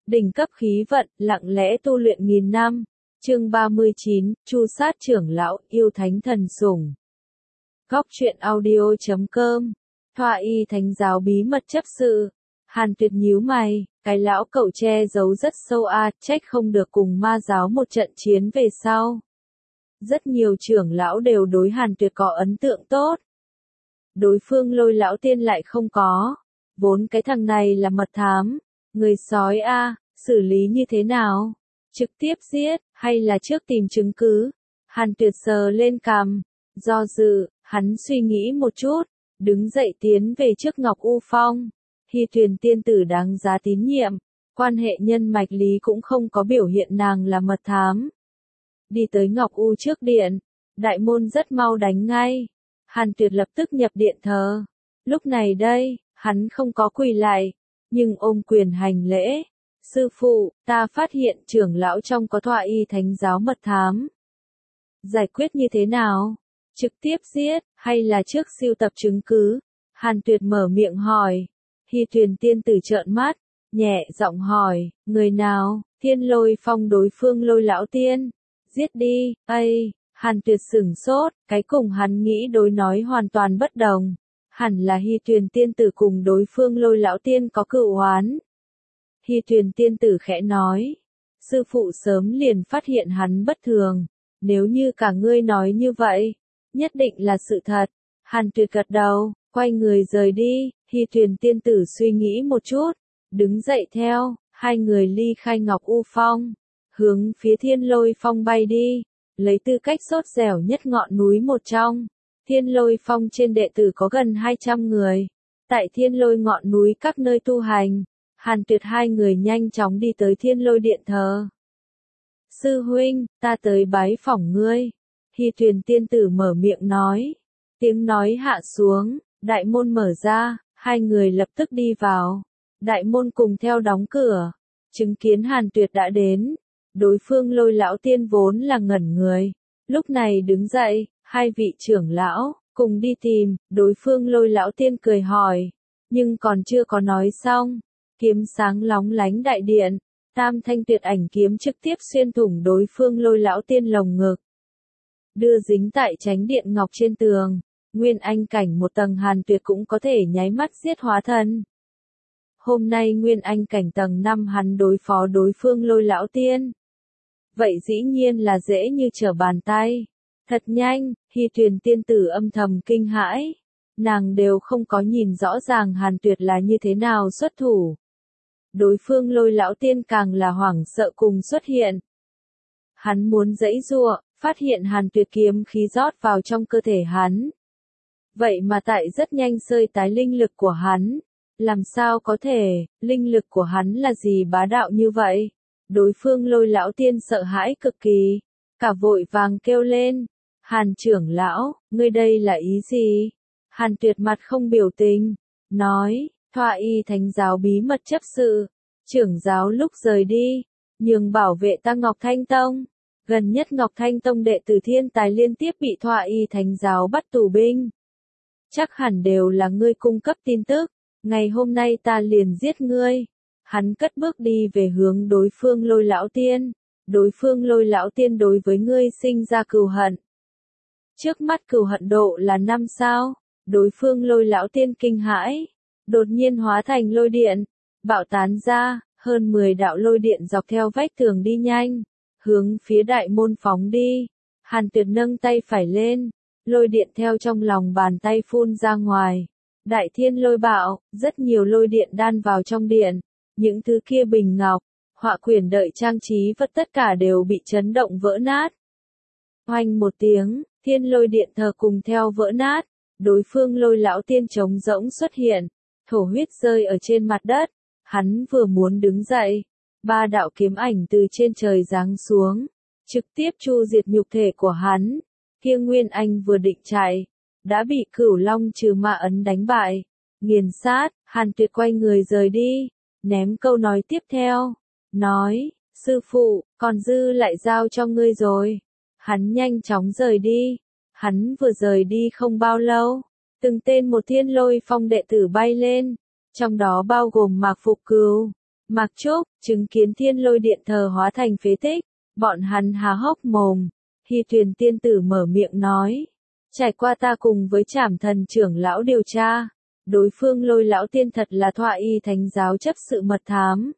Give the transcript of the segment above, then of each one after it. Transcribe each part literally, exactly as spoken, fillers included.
Đỉnh cấp khí vận, lặng lẽ tu luyện nghìn năm. Chương ba mươi chín, Chu sát trưởng lão, yêu thánh thần sủng. Góc truyện audio chấm com. Thoa y thánh giáo bí mật chấp sự. Hàn Tuyệt nhíu mày, cái lão cậu che giấu rất sâu a, trách không được cùng ma giáo một trận chiến về sau. Rất nhiều trưởng lão đều đối Hàn Tuyệt có ấn tượng tốt. Đối phương Lôi lão tiên lại không có. Vốn cái thằng này là mật thám. Người sói a, xử lý như thế nào? Trực tiếp giết, hay là trước tìm chứng cứ? Hàn Tuyệt sờ lên cằm, do dự, hắn suy nghĩ một chút, đứng dậy tiến về trước Ngọc U Phong. Hy Tuyền tiên tử đáng giá tín nhiệm, quan hệ nhân mạch lý cũng không có biểu hiện nàng là mật thám. Đi tới Ngọc U trước điện, đại môn rất mau đánh ngay. Hàn Tuyệt lập tức nhập điện thờ. Lúc này đây, hắn không có quỳ lại, nhưng ôm quyền hành lễ. Sư phụ, ta phát hiện trưởng lão trong có Thoa y thánh giáo mật thám. Giải quyết như thế nào? Trực tiếp giết, hay là trước sưu tập chứng cứ? Hàn Tuyệt mở miệng hỏi. Hy Tuyền tiên tử trợn mắt, nhẹ giọng hỏi, người nào? Thiên Lôi Phong đối phương Lôi lão tiên. Giết đi, ây, Hàn Tuyệt sửng sốt, cái cùng hắn nghĩ đối nói hoàn toàn bất đồng. Hẳn là Hy Tuyền tiên tử cùng đối phương Lôi lão tiên có cựu oán. Hy Tuyền tiên tử khẽ nói, sư phụ sớm liền phát hiện hắn bất thường, nếu như cả ngươi nói như vậy, nhất định là sự thật. Hàn Tuyệt gật đầu, quay người rời đi. Hy Tuyền tiên tử suy nghĩ một chút, đứng dậy theo, hai người ly khai Ngọc U Phong, hướng phía Thiên Lôi Phong bay đi, lấy tư cách sốt dẻo nhất ngọn núi một trong. Thiên Lôi Phong trên đệ tử có gần hai trăm người, tại Thiên Lôi ngọn núi các nơi tu hành. Hàn Tuyệt hai người nhanh chóng đi tới Thiên Lôi điện thờ. Sư huynh, ta tới bái phỏng ngươi. Hy Tuyền tiên tử mở miệng nói. Tiếng nói hạ xuống, đại môn mở ra, hai người lập tức đi vào. Đại môn cùng theo đóng cửa, chứng kiến Hàn Tuyệt đã đến. Đối phương Lôi lão tiên vốn là ngẩn người, lúc này đứng dậy, hai vị trưởng lão, cùng đi tìm. Đối phương Lôi lão tiên cười hỏi, nhưng còn chưa có nói xong. Kiếm sáng lóng lánh đại điện, tam thanh tuyệt ảnh kiếm trực tiếp xuyên thủng đối phương Lôi lão tiên lồng ngực. Đưa dính tại chánh điện ngọc trên tường, nguyên anh cảnh một tầng Hàn Tuyệt cũng có thể nháy mắt giết hóa thân. Hôm nay nguyên anh cảnh tầng năm hắn đối phó đối phương Lôi lão tiên. Vậy dĩ nhiên là dễ như trở bàn tay. Thật nhanh, Hy Tuyền tiên tử âm thầm kinh hãi. Nàng đều không có nhìn rõ ràng Hàn Tuyệt là như thế nào xuất thủ. Đối phương Lôi lão tiên càng là hoảng sợ cùng xuất hiện. Hắn muốn giãy giụa, phát hiện Hàn Tuyệt kiếm khí rót vào trong cơ thể hắn. Vậy mà tại rất nhanh sơi tái linh lực của hắn. Làm sao có thể, linh lực của hắn là gì bá đạo như vậy? Đối phương Lôi lão tiên sợ hãi cực kỳ, cả vội vàng kêu lên. Hàn trưởng lão, ngươi đây là ý gì? Hàn Tuyệt mặt không biểu tình, nói. Thoa y thánh giáo bí mật chấp sự, trưởng giáo lúc rời đi, nhường bảo vệ ta Ngọc Thanh Tông. Gần nhất Ngọc Thanh Tông đệ tử thiên tài liên tiếp bị Thoa y thánh giáo bắt tù binh. Chắc hẳn đều là ngươi cung cấp tin tức, ngày hôm nay ta liền giết ngươi. Hắn cất bước đi về hướng đối phương Lôi lão tiên, đối phương Lôi lão tiên đối với ngươi sinh ra cừu hận. Trước mắt cừu hận độ là năm sao, đối phương Lôi lão tiên kinh hãi. Đột nhiên hóa thành lôi điện, bạo tán ra, hơn mười đạo lôi điện dọc theo vách tường đi nhanh, hướng phía đại môn phóng đi. Hàn Tuyệt nâng tay phải lên, lôi điện theo trong lòng bàn tay phun ra ngoài. Đại thiên lôi bạo, rất nhiều lôi điện đan vào trong điện, những thứ kia bình ngọc, họa quyển đợi trang trí vật tất cả đều bị chấn động vỡ nát. Oanh một tiếng, thiên lôi điện thờ cùng theo vỡ nát, đối phương Lôi lão tiên trống rỗng xuất hiện. Thổ huyết rơi ở trên mặt đất, hắn vừa muốn đứng dậy, ba đạo kiếm ảnh từ trên trời giáng xuống, trực tiếp chu diệt nhục thể của hắn. Kia Nguyên Anh vừa định chạy, đã bị Cửu Long trừ ma ấn đánh bại, nghiền sát. Hàn Tuyệt quay người rời đi, ném câu nói tiếp theo, nói, sư phụ, còn dư lại giao cho ngươi rồi. Hắn nhanh chóng rời đi, hắn vừa rời đi không bao lâu. Từng tên một Thiên Lôi Phong đệ tử bay lên, trong đó bao gồm Mạc Phục Cừu, Mạc Trúc, chứng kiến thiên lôi điện thờ hóa thành phế tích, bọn hắn há hốc mồm. Hy Tuyền tiên tử mở miệng nói. Trải qua ta cùng với Trảm Thần trưởng lão điều tra, đối phương Lôi lão tiên thật là Thoa Y thánh giáo chấp sự mật thám.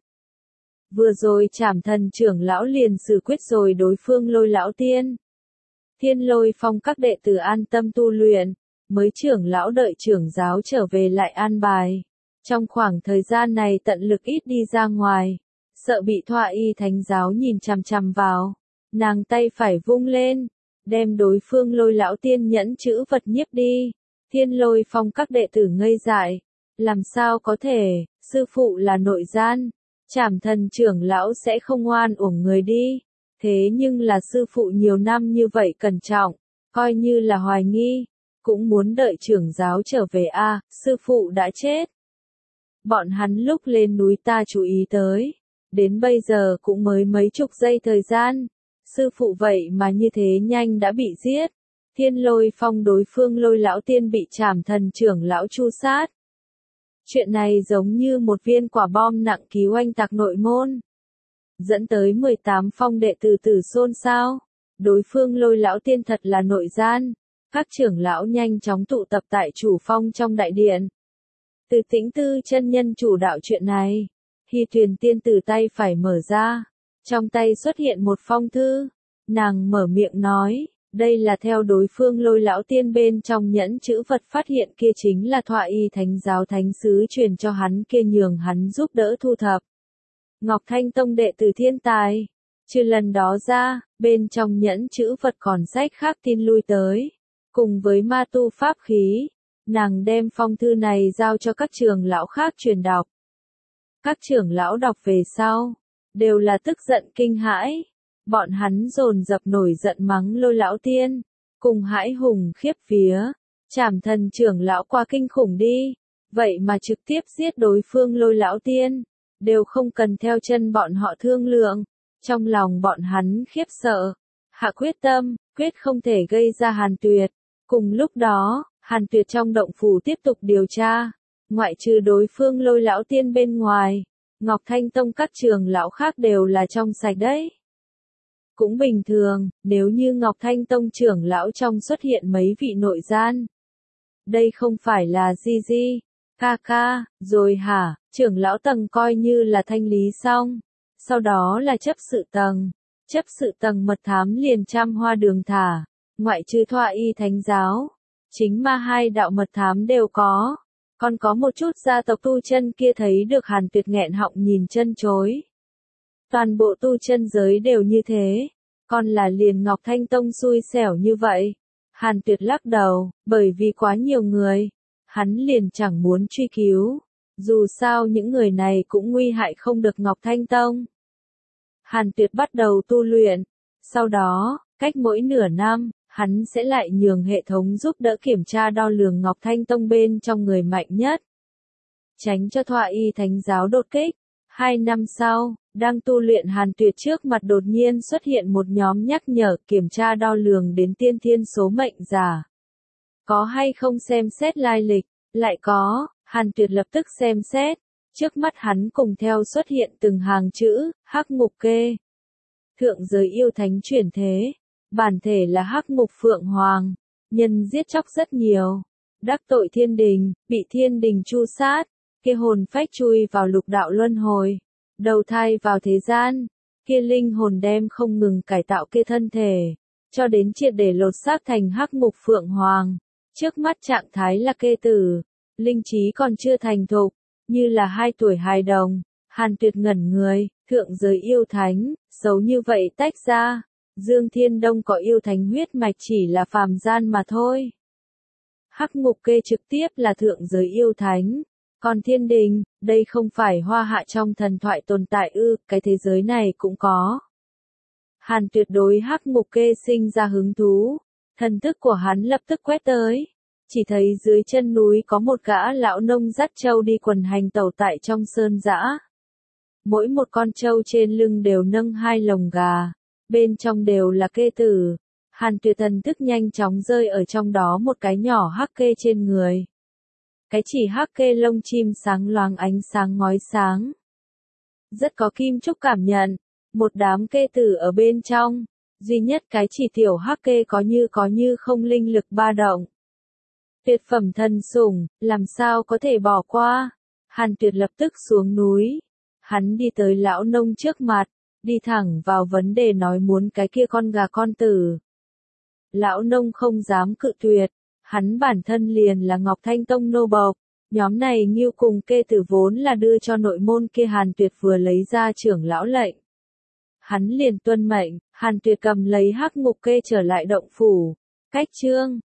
Vừa rồi Trảm Thần trưởng lão liền xử quyết rồi đối phương Lôi lão tiên. Thiên Lôi Phong các đệ tử an tâm tu luyện, mới trưởng lão đợi trưởng giáo trở về lại an bài. Trong khoảng thời gian này tận lực ít đi ra ngoài, sợ bị Thoa Y thánh giáo nhìn chằm chằm vào. Nàng tay phải vung lên, đem đối phương Lôi lão tiên nhẫn chữ vật nhiếp đi. Thiên Lôi Phong các đệ tử ngây dại, làm sao có thể, sư phụ là nội gian, Trảm Thần trưởng lão sẽ không oan uổng người đi. Thế nhưng là sư phụ nhiều năm như vậy cẩn trọng, coi như là hoài nghi, cũng muốn đợi trưởng giáo trở về a, à, sư phụ đã chết. Bọn hắn lúc lên núi ta chú ý tới, đến bây giờ cũng mới mấy chục giây thời gian, sư phụ vậy mà như thế nhanh đã bị giết. Thiên Lôi Phong đối phương Lôi lão tiên bị Trảm Thần trưởng lão tru sát. Chuyện này giống như một viên quả bom nặng ký oanh tạc nội môn, dẫn tới mười tám phong đệ tử tử xôn xao. Đối phương Lôi lão tiên thật là nội gian. Các trưởng lão nhanh chóng tụ tập tại chủ phong trong đại điện. Từ Tĩnh Tư chân nhân chủ đạo chuyện này. Hy Tuyền tiên tử tay phải mở ra, trong tay xuất hiện một phong thư. Nàng mở miệng nói, đây là theo đối phương Lôi lão tiên bên trong nhẫn chữ vật phát hiện kia chính là Thoa Y thánh giáo thánh sứ truyền cho hắn kia nhường hắn giúp đỡ thu thập. Ngọc Thanh Tông đệ tử thiên tài. Trừ lần đó ra, bên trong nhẫn chữ vật còn sách khác tin lui tới. Cùng với ma tu pháp khí, nàng đem phong thư này giao cho các trưởng lão khác truyền đọc. Các trưởng lão đọc về sau, đều là tức giận kinh hãi. Bọn hắn dồn dập nổi giận mắng Lôi lão tiên, cùng hãi hùng khiếp vía. Trảm Thần trưởng lão qua kinh khủng đi, vậy mà trực tiếp giết đối phương Lôi lão tiên, đều không cần theo chân bọn họ thương lượng. Trong lòng bọn hắn khiếp sợ, hạ quyết tâm, quyết không thể gây ra Hàn Tuyệt. Cùng lúc đó, Hàn Tuyệt trong động phủ tiếp tục điều tra, ngoại trừ đối phương Lôi lão tiên bên ngoài, Ngọc Thanh Tông các trường lão khác đều là trong sạch đấy. Cũng bình thường, nếu như Ngọc Thanh Tông trưởng lão trong xuất hiện mấy vị nội gian. Đây không phải là Di Di, ca ca, rồi hả, trưởng lão tầng coi như là thanh lý xong. Sau đó là chấp sự tầng. Chấp sự tầng mật thám liền trăm hoa đường thả, ngoại trừ Thoa Y thánh giáo. Chính ma hai đạo mật thám đều có. Còn có một chút gia tộc tu chân kia thấy được Hàn Tuyệt nghẹn họng nhìn chân chối. Toàn bộ tu chân giới đều như thế, còn là liền Ngọc Thanh Tông xui xẻo như vậy. Hàn Tuyệt lắc đầu, bởi vì quá nhiều người, hắn liền chẳng muốn truy cứu. Dù sao những người này cũng nguy hại không được Ngọc Thanh Tông. Hàn Tuyệt bắt đầu tu luyện, sau đó, cách mỗi nửa năm, hắn sẽ lại nhường hệ thống giúp đỡ kiểm tra đo lường Ngọc Thanh Tông bên trong người mạnh nhất. Tránh cho Thoa Y thánh giáo đột kích. Hai năm sau, đang tu luyện Hàn Tuyệt trước mặt đột nhiên xuất hiện một nhóm nhắc nhở kiểm tra đo lường đến tiên thiên số mệnh giả. Có hay không xem xét lai lịch? Lại có, Hàn Tuyệt lập tức xem xét. Trước mắt hắn cùng theo xuất hiện từng hàng chữ, Hắc Ngục Kê. Thượng giới yêu thánh chuyển thế. Bản thể là Hắc Ngục Phượng Hoàng. Nhân giết chóc rất nhiều. Đắc tội thiên đình, bị thiên đình tru sát. Kia hồn phách chui vào lục đạo luân hồi. Đầu thai vào thế gian. Kia linh hồn đem không ngừng cải tạo kia thân thể. Cho đến triệt để lột xác thành Hắc Ngục Phượng Hoàng. Trước mắt trạng thái là kê tử. Linh trí còn chưa thành thục. Như là hai tuổi hài đồng. Hàn Tuyệt ngẩn người, thượng giới yêu thánh, xấu như vậy tách ra. Dương Thiên Đông có yêu thánh huyết mạch chỉ là phàm gian mà thôi. Hắc Ngục Kê trực tiếp là thượng giới yêu thánh. Còn thiên đình, đây không phải hoa hạ trong thần thoại tồn tại ư, cái thế giới này cũng có. Hàn Tuyệt đối Hắc Ngục Kê sinh ra hứng thú. Thần thức của hắn lập tức quét tới. Chỉ thấy dưới chân núi có một gã lão nông dắt trâu đi quần hành tẩu tại trong sơn dã. Mỗi một con trâu trên lưng đều nâng hai lồng gà. Bên trong đều là kê tử. Hàn Tuyệt thần thức nhanh chóng rơi ở trong đó một cái nhỏ hắc kê trên người. Cái chỉ hắc kê lông chim sáng loáng ánh sáng ngói sáng. rất có kim chúc cảm nhận, một đám kê tử ở bên trong, duy nhất cái chỉ tiểu hắc kê có như có như không linh lực ba động. Tuyệt phẩm thần sủng, làm sao có thể bỏ qua. Hàn Tuyệt lập tức xuống núi. Hắn đi tới lão nông trước mặt, đi thẳng vào vấn đề nói muốn cái kia con gà con tử. Lão nông không dám cự tuyệt, hắn bản thân liền là Ngọc Thanh Tông nô bộc, nhóm này Ngưu cùng kê tử vốn là đưa cho nội môn kia Hàn Tuyệt vừa lấy ra trưởng lão lệnh. Hắn liền tuân mệnh, Hàn Tuyệt cầm lấy hắc ngục kê trở lại động phủ, cách chương.